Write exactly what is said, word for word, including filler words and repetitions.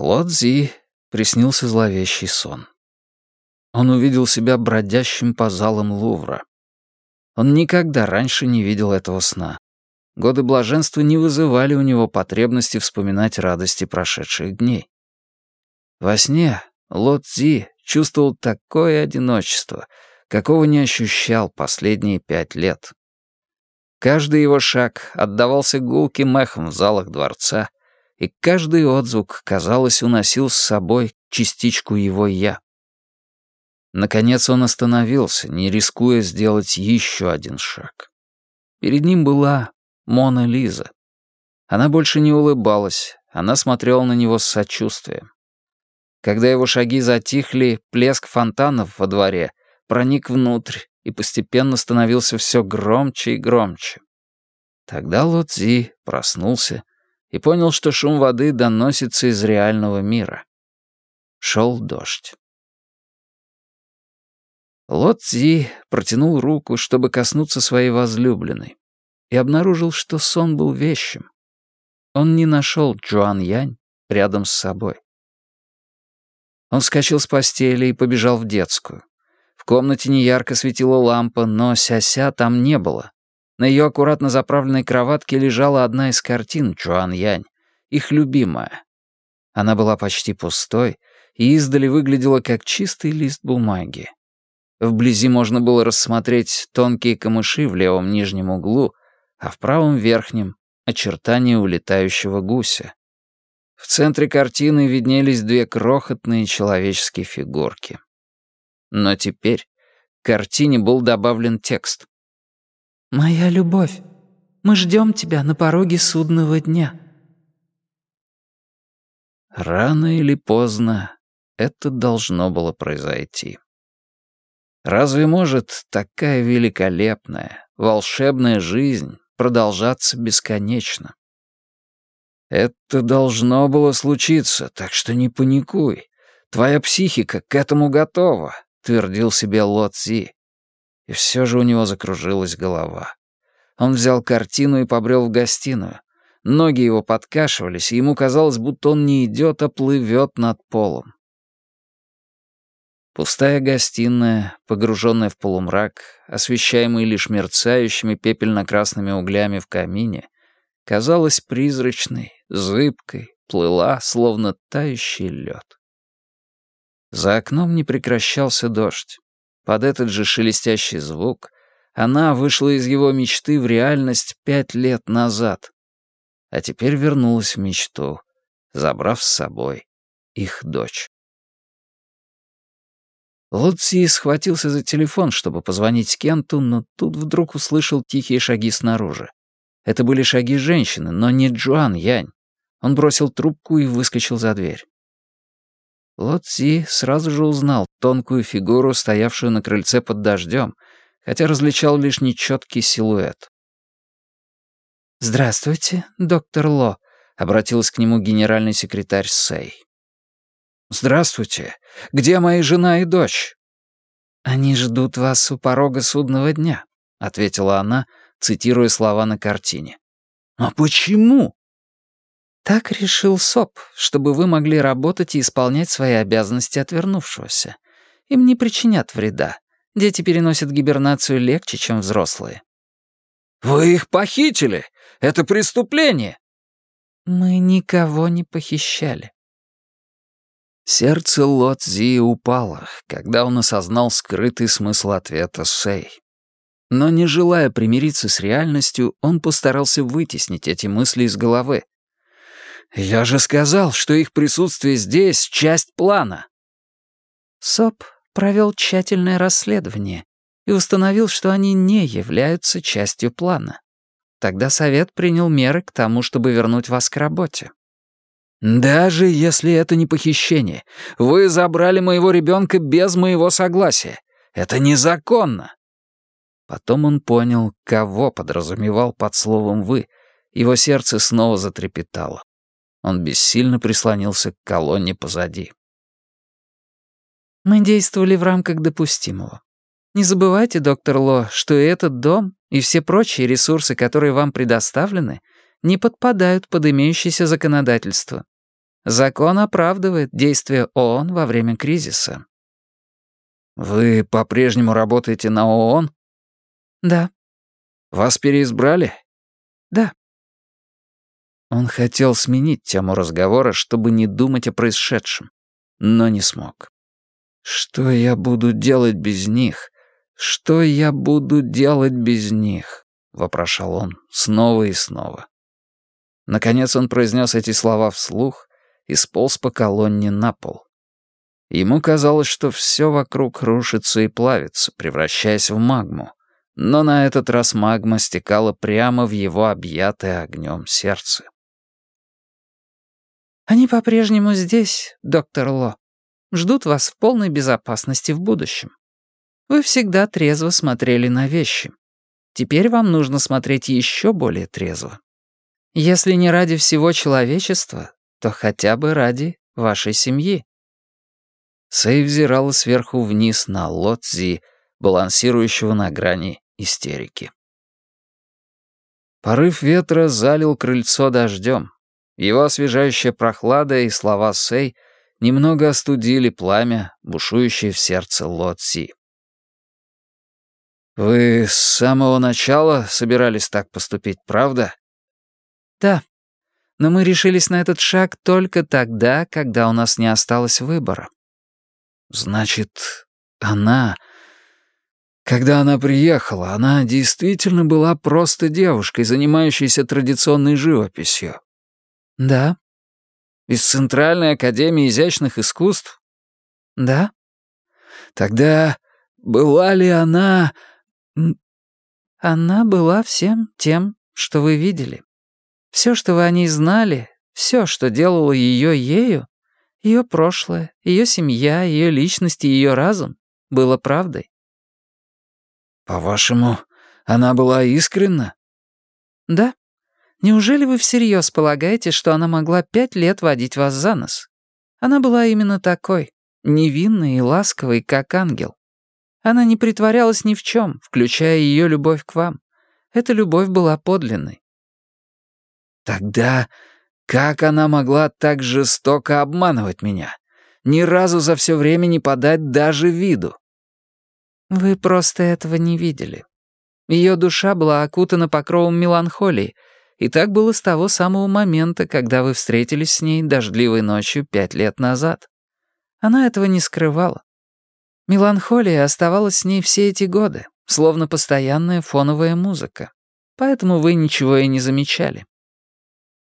Лодзи приснился зловещий сон. Он увидел себя бродящим по залам Лувра. Он никогда раньше не видел этого сна. Годы блаженства не вызывали у него потребности вспоминать радости прошедших дней. Во сне Лодзи чувствовал такое одиночество, какого не ощущал последние пять лет. Каждый его шаг отдавался гулким эхом в залах дворца, и каждый отзвук, казалось, уносил с собой частичку его «я». Наконец он остановился, не рискуя сделать еще один шаг. Перед ним была Мона Лиза. Она больше не улыбалась, она смотрела на него с сочувствием. Когда его шаги затихли, плеск фонтанов во дворе проник внутрь и постепенно становился все громче и громче. Тогда Лодзи проснулся и понял, что шум воды доносится из реального мира. Шел дождь. Лодзи протянул руку, чтобы коснуться своей возлюбленной, и обнаружил, что сон был вещим. Он не нашел Джуан Янь рядом с собой. Он вскочил с постели и побежал в детскую. В комнате неярко светила лампа, но Ся-Ся там не было. На ее аккуратно заправленной кроватке лежала одна из картин Джуан Янь, их любимая. Она была почти пустой и издали выглядела как чистый лист бумаги. Вблизи можно было рассмотреть тонкие камыши в левом нижнем углу, а в правом верхнем — очертания улетающего гуся. В центре картины виднелись две крохотные человеческие фигурки. Но теперь к картине был добавлен текст. «Моя любовь, мы ждем тебя на пороге судного дня». Рано или поздно это должно было произойти. Разве может такая великолепная, волшебная жизнь продолжаться бесконечно? Это должно было случиться, так что не паникуй. Твоя психика к этому готова, твердил себе Лодзи. И все же у него закружилась голова. Он взял картину и побрел в гостиную. Ноги его подкашивались, и ему казалось, будто он не идет, а плывет над полом. Пустая гостиная, погруженная в полумрак, освещаемый лишь мерцающими пепельно-красными углями в камине, казалась призрачной, зыбкой, плыла, словно тающий лед. За окном не прекращался дождь. Под этот же шелестящий звук она вышла из его мечты в реальность пять лет назад, а теперь вернулась в мечту, забрав с собой их дочь. Лодзи схватился за телефон, чтобы позвонить Кенту, но тут вдруг услышал тихие шаги снаружи. Это были шаги женщины, но не Джуан Янь. Он бросил трубку и выскочил за дверь. Лодзи сразу же узнал тонкую фигуру, стоявшую на крыльце под дождем, хотя различал лишь нечеткий силуэт. «Здравствуйте, доктор Ло», — обратилась к нему генеральный секретарь Сэй. «Здравствуйте. Где мои жена и дочь?» «Они ждут вас у порога судного дня», — ответила она, цитируя слова на картине. «А почему?» «Так решил СОП, чтобы вы могли работать и исполнять свои обязанности отвернувшегося. Им не причинят вреда. Дети переносят гибернацию легче, чем взрослые». «Вы их похитили! Это преступление!» «Мы никого не похищали». Сердце Лодзи упало, когда он осознал скрытый смысл ответа Сэй. Но не желая примириться с реальностью, он постарался вытеснить эти мысли из головы. «Я же сказал, что их присутствие здесь — часть плана». СОП провел тщательное расследование и установил, что они не являются частью плана. Тогда совет принял меры к тому, чтобы вернуть вас к работе. «Даже если это не похищение, вы забрали моего ребенка без моего согласия. Это незаконно». Потом он понял, кого подразумевал под словом «вы». Его сердце снова затрепетало. Он бессильно прислонился к колонне позади. «Мы действовали в рамках допустимого. Не забывайте, доктор Ло, что и этот дом, и все прочие ресурсы, которые вам предоставлены, не подпадают под имеющееся законодательство. Закон оправдывает действия ООН во время кризиса». «Вы по-прежнему работаете на ООН?» «Да». «Вас переизбрали?» «Да». Он хотел сменить тему разговора, чтобы не думать о происшедшем, но не смог. «Что я буду делать без них? Что я буду делать без них?» — вопрошал он снова и снова. Наконец он произнес эти слова вслух и сполз по колонне на пол. Ему казалось, что все вокруг рушится и плавится, превращаясь в магму, но на этот раз магма стекала прямо в его объятое огнем сердце. «Они по-прежнему здесь, доктор Ло. Ждут вас в полной безопасности в будущем. Вы всегда трезво смотрели на вещи. Теперь вам нужно смотреть еще более трезво. Если не ради всего человечества, то хотя бы ради вашей семьи». Сэй взирала сверху вниз на Ло Цзи, балансирующего на грани истерики. Порыв ветра залил крыльцо дождем. Его освежающая прохлада и слова Сэй немного остудили пламя, бушующее в сердце Ло Цзи. «Вы с самого начала собирались так поступить, правда?» «Да, но мы решились на этот шаг только тогда, когда у нас не осталось выбора». «Значит, она... Когда она приехала, она действительно была просто девушкой, занимающейся традиционной живописью?» «Да». «Из Центральной академии изящных искусств?» «Да». «Тогда была ли она...» «Она была всем тем, что вы видели. Все, что вы о ней знали, все, что делало ее ею, ее прошлое, ее семья, ее личность и ее разум, было правдой». «По-вашему, она была искренна?» «Да. Неужели вы всерьез полагаете, что она могла пять лет водить вас за нос? Она была именно такой, невинной и ласковой, как ангел. Она не притворялась ни в чем, включая ее любовь к вам. Эта любовь была подлинной». «Тогда как она могла так жестоко обманывать меня? Ни разу за все время не подать даже виду?» «Вы просто этого не видели. Ее душа была окутана покровом меланхолии, и так было с того самого момента, когда вы встретились с ней дождливой ночью пять лет назад. Она этого не скрывала. Меланхолия оставалась с ней все эти годы, словно постоянная фоновая музыка. Поэтому вы ничего и не замечали.